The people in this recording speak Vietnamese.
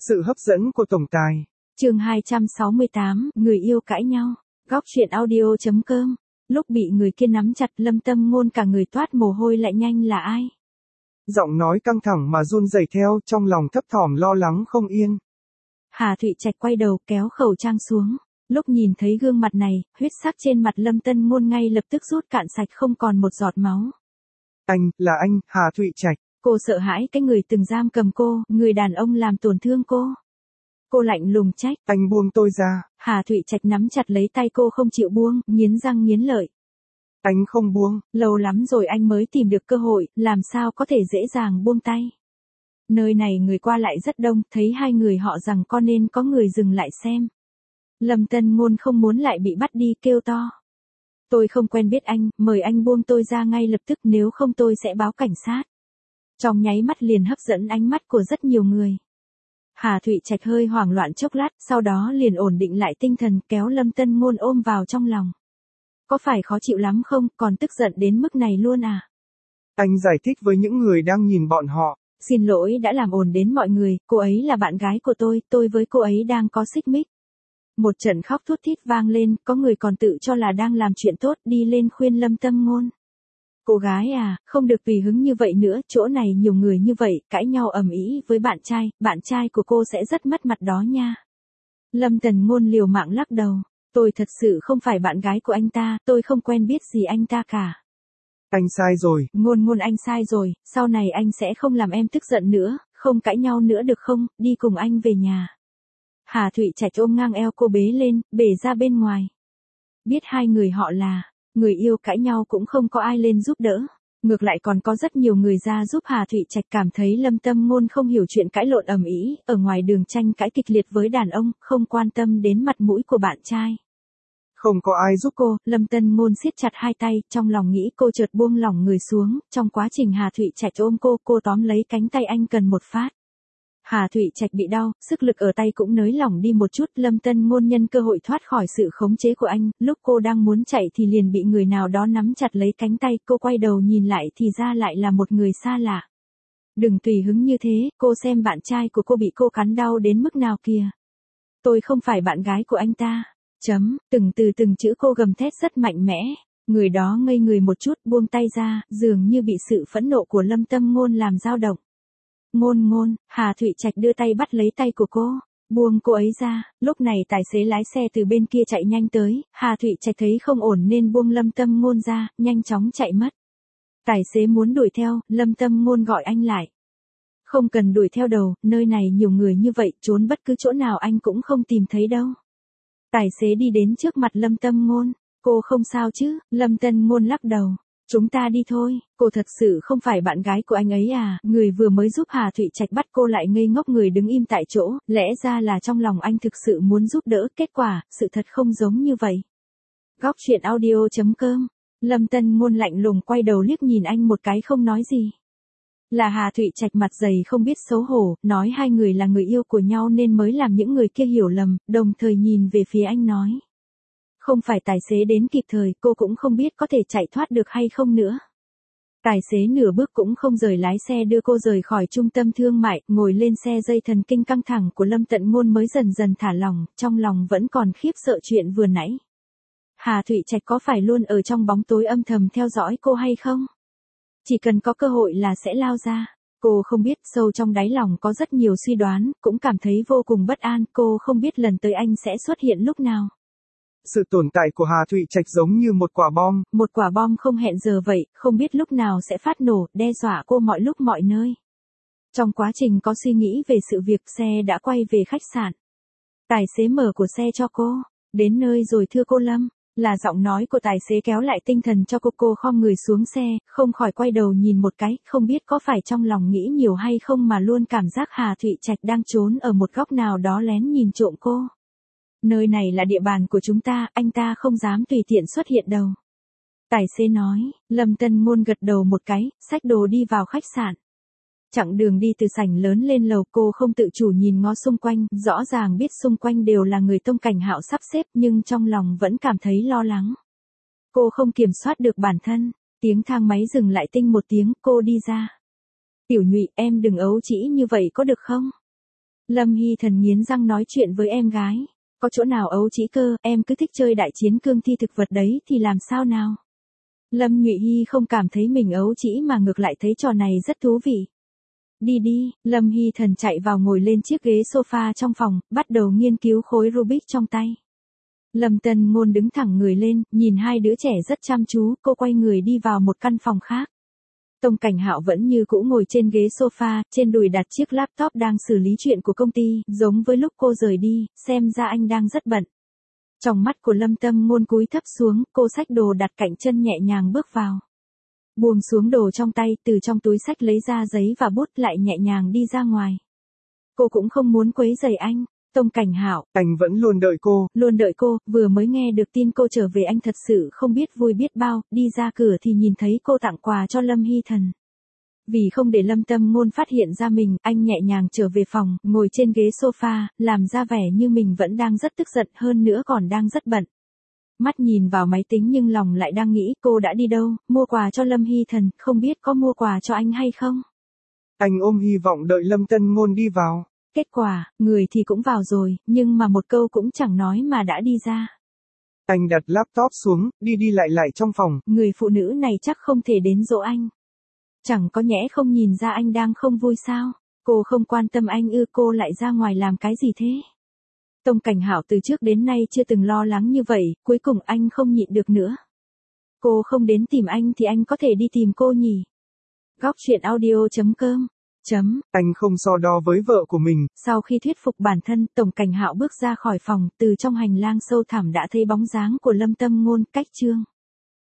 Sự hấp dẫn của tổng tài. Chương 268, người yêu cãi nhau. Góc truyện audio.com. Lúc bị người kia nắm chặt, Lâm Tâm Ngôn cả người toát mồ hôi lại nhanh là ai? Giọng nói căng thẳng mà run rẩy theo, trong lòng thấp thỏm lo lắng không yên. Hà Thụy Trạch quay đầu kéo khẩu trang xuống. Lúc nhìn thấy gương mặt này, huyết sắc trên mặt Lâm Tân Ngôn ngay lập tức rút cạn sạch không còn một giọt máu. Anh, là anh, Hà Thụy Trạch. Cô sợ hãi cái người từng giam cầm cô, người đàn ông làm tổn thương cô. Cô lạnh lùng trách. Anh buông tôi ra. Hà Thụy Trạch nắm chặt lấy tay cô không chịu buông, nghiến răng nghiến lợi. Anh không buông. Lâu lắm rồi anh mới tìm được cơ hội, làm sao có thể dễ dàng buông tay. Nơi này người qua lại rất đông, thấy hai người họ rằng có nên có người dừng lại xem. Lâm Tân Ngôn không muốn lại bị bắt đi, kêu to. Tôi không quen biết anh, mời anh buông tôi ra ngay lập tức, nếu không tôi sẽ báo cảnh sát. Trong nháy mắt liền hấp dẫn ánh mắt của rất nhiều người. Hà Thụy Trạch hơi hoảng loạn chốc lát, sau đó liền ổn định lại tinh thần, kéo Lâm Tân Ngôn ôm vào trong lòng. Có phải khó chịu lắm không, còn tức giận đến mức này luôn à? Anh giải thích với những người đang nhìn bọn họ. Xin lỗi đã làm ồn đến mọi người, cô ấy là bạn gái của tôi với cô ấy đang có xích mích. Một trận khóc thút thít vang lên, có người còn tự cho là đang làm chuyện tốt, đi lên khuyên Lâm Tâm Ngôn. Cô gái à, không được tùy hứng như vậy nữa, chỗ này nhiều người như vậy, cãi nhau ầm ĩ với bạn trai của cô sẽ rất mất mặt đó nha. Lâm Tần Ngôn liều mạng lắc đầu, tôi thật sự không phải bạn gái của anh ta, tôi không quen biết gì anh ta cả. Anh sai rồi. Ngôn anh sai rồi, sau này anh sẽ không làm em tức giận nữa, không cãi nhau nữa được không, đi cùng anh về nhà. Hà Thụy Trạch ôm ngang eo cô bế lên, bể ra bên ngoài. Biết hai người họ là người yêu cãi nhau cũng không có ai lên giúp đỡ. Ngược lại còn có rất nhiều người ra giúp. Hà Thụy Trạch cảm thấy Lâm Tâm Ngôn không hiểu chuyện cãi lộn ầm ĩ, ở ngoài đường tranh cãi kịch liệt với đàn ông, không quan tâm đến mặt mũi của bạn trai. Không có ai giúp cô, Lâm Tân Ngôn siết chặt hai tay, trong lòng nghĩ cô chợt buông lỏng người xuống, trong quá trình Hà Thụy Trạch ôm cô tóm lấy cánh tay anh cần một phát. Hà Thụy Trạch bị đau, sức lực ở tay cũng nới lỏng đi một chút, Lâm Tân Ngôn nhân cơ hội thoát khỏi sự khống chế của anh, lúc cô đang muốn chạy thì liền bị người nào đó nắm chặt lấy cánh tay, cô quay đầu nhìn lại thì ra lại là một người xa lạ. Đừng tùy hứng như thế, cô xem bạn trai của cô bị cô cắn đau đến mức nào kìa. Tôi không phải bạn gái của anh ta. Từng chữ cô gầm thét rất mạnh mẽ. Người đó ngây người một chút, buông tay ra, dường như bị sự phẫn nộ của Lâm Tâm Ngôn làm dao động. Ngôn, Hà Thụy Trạch đưa tay bắt lấy tay của cô, buông cô ấy ra. Lúc này tài xế lái xe từ bên kia chạy nhanh tới, Hà Thụy Trạch thấy không ổn nên buông Lâm Tâm Ngôn ra, nhanh chóng chạy mất. Tài xế muốn đuổi theo, Lâm Tâm Ngôn gọi anh lại. Không cần đuổi theo đâu, nơi này nhiều người như vậy, trốn bất cứ chỗ nào anh cũng không tìm thấy đâu. Tài xế đi đến trước mặt Lâm Tâm Ngôn, cô không sao chứ? Lâm Tân Ngôn lắc đầu. Chúng ta đi thôi, cô thật sự không phải bạn gái của anh ấy à? Người vừa mới giúp Hà Thụy Trạch bắt cô lại ngây ngốc người đứng im tại chỗ, lẽ ra là trong lòng anh thực sự muốn giúp đỡ, kết quả, sự thật không giống như vậy. Góc truyện audio.com. Lâm Tân Ngôn lạnh lùng quay đầu liếc nhìn anh một cái không nói gì. Là Hà Thụy Trạch mặt dày không biết xấu hổ, nói hai người là người yêu của nhau nên mới làm những người kia hiểu lầm, đồng thời nhìn về phía anh nói. Không phải tài xế đến kịp thời, cô cũng không biết có thể chạy thoát được hay không nữa. Tài xế nửa bước cũng không rời lái xe đưa cô rời khỏi trung tâm thương mại, ngồi lên xe dây thần kinh căng thẳng của Lâm Tận Ngôn mới dần dần thả lỏng, trong lòng vẫn còn khiếp sợ chuyện vừa nãy. Hà Thụy Trạch có phải luôn ở trong bóng tối âm thầm theo dõi cô hay không? Chỉ cần có cơ hội là sẽ lao ra. Cô không biết, sâu trong đáy lòng có rất nhiều suy đoán, cũng cảm thấy vô cùng bất an, cô không biết lần tới anh sẽ xuất hiện lúc nào. Sự tồn tại của Hà Thụy Trạch giống như một quả bom. Một quả bom không hẹn giờ vậy, không biết lúc nào sẽ phát nổ, đe dọa cô mọi lúc mọi nơi. Trong quá trình có suy nghĩ về sự việc, xe đã quay về khách sạn. Tài xế mở của xe cho cô. Đến nơi rồi thưa cô Lâm. Là giọng nói của tài xế kéo lại tinh thần cho cô khom người xuống xe, không khỏi quay đầu nhìn một cái, không biết có phải trong lòng nghĩ nhiều hay không mà luôn cảm giác Hà Thụy Trạch đang trốn ở một góc nào đó lén nhìn trộm cô. Nơi này là địa bàn của chúng ta, anh ta không dám tùy tiện xuất hiện đâu. Tài xế nói, Lâm Tân Ngôn gật đầu một cái, xách đồ đi vào khách sạn. Chặng đường đi từ sảnh lớn lên lầu, cô không tự chủ nhìn ngó xung quanh, rõ ràng biết xung quanh đều là người Tông Cảnh Hạo sắp xếp nhưng trong lòng vẫn cảm thấy lo lắng. Cô không kiểm soát được bản thân, tiếng thang máy dừng lại tinh một tiếng, cô đi ra. Tiểu Nhụy, em đừng ấu trĩ như vậy có được không? Lâm Hy Thần nghiến răng nói chuyện với em gái. Có chỗ nào ấu trĩ cơ, em cứ thích chơi đại chiến cương thi thực vật đấy thì làm sao nào? Lâm Nhụy Hy không cảm thấy mình ấu trĩ mà ngược lại thấy trò này rất thú vị. Đi đi, Lâm Hy Thần chạy vào ngồi lên chiếc ghế sofa trong phòng, bắt đầu nghiên cứu khối Rubik trong tay. Lâm Tân Ngôn đứng thẳng người lên, nhìn hai đứa trẻ rất chăm chú, cô quay người đi vào một căn phòng khác. Tông Cảnh Hạo vẫn như cũ ngồi trên ghế sofa, trên đùi đặt chiếc laptop đang xử lý chuyện của công ty, giống với lúc cô rời đi, xem ra anh đang rất bận. Trong mắt của Lâm Tâm Ngôn cúi thấp xuống, cô xách đồ đặt cạnh chân nhẹ nhàng bước vào. Buông xuống đồ trong tay, từ trong túi xách lấy ra giấy và bút lại nhẹ nhàng đi ra ngoài. Cô cũng không muốn quấy rầy anh. Tông Cảnh Hạo, Anh vẫn luôn đợi cô. Luôn đợi cô, vừa mới nghe được tin cô trở về anh thật sự không biết vui biết bao, đi ra cửa thì nhìn thấy cô tặng quà cho Lâm Hy Thần. Vì không để Lâm Tâm Ngôn phát hiện ra mình, anh nhẹ nhàng trở về phòng, ngồi trên ghế sofa, làm ra vẻ như mình vẫn đang rất tức giận, hơn nữa còn đang rất bận. Mắt nhìn vào máy tính nhưng lòng lại đang nghĩ cô đã đi đâu, mua quà cho Lâm Hy Thần, không biết có mua quà cho anh hay không? Anh ôm hy vọng đợi Lâm Tân Ngôn đi vào. Kết quả, người thì cũng vào rồi, nhưng mà một câu cũng chẳng nói mà đã đi ra. Anh đặt laptop xuống, đi đi lại trong phòng. Người phụ nữ này chắc không thể đến dỗ anh. Chẳng có nhẽ không nhìn ra anh đang không vui sao? Cô không quan tâm anh ư, cô lại ra ngoài làm cái gì thế? Tông Cảnh Hạo từ trước đến nay chưa từng lo lắng như vậy, cuối cùng anh không nhịn được nữa. Cô không đến tìm anh thì anh có thể đi tìm cô nhỉ? Góc truyện audio.com Anh không so đo với vợ của mình. Sau khi thuyết phục bản thân, Tổng Cảnh Hạo bước ra khỏi phòng, từ trong hành lang sâu thẳm đã thấy bóng dáng của Lâm Tâm Ngôn, cách Trương.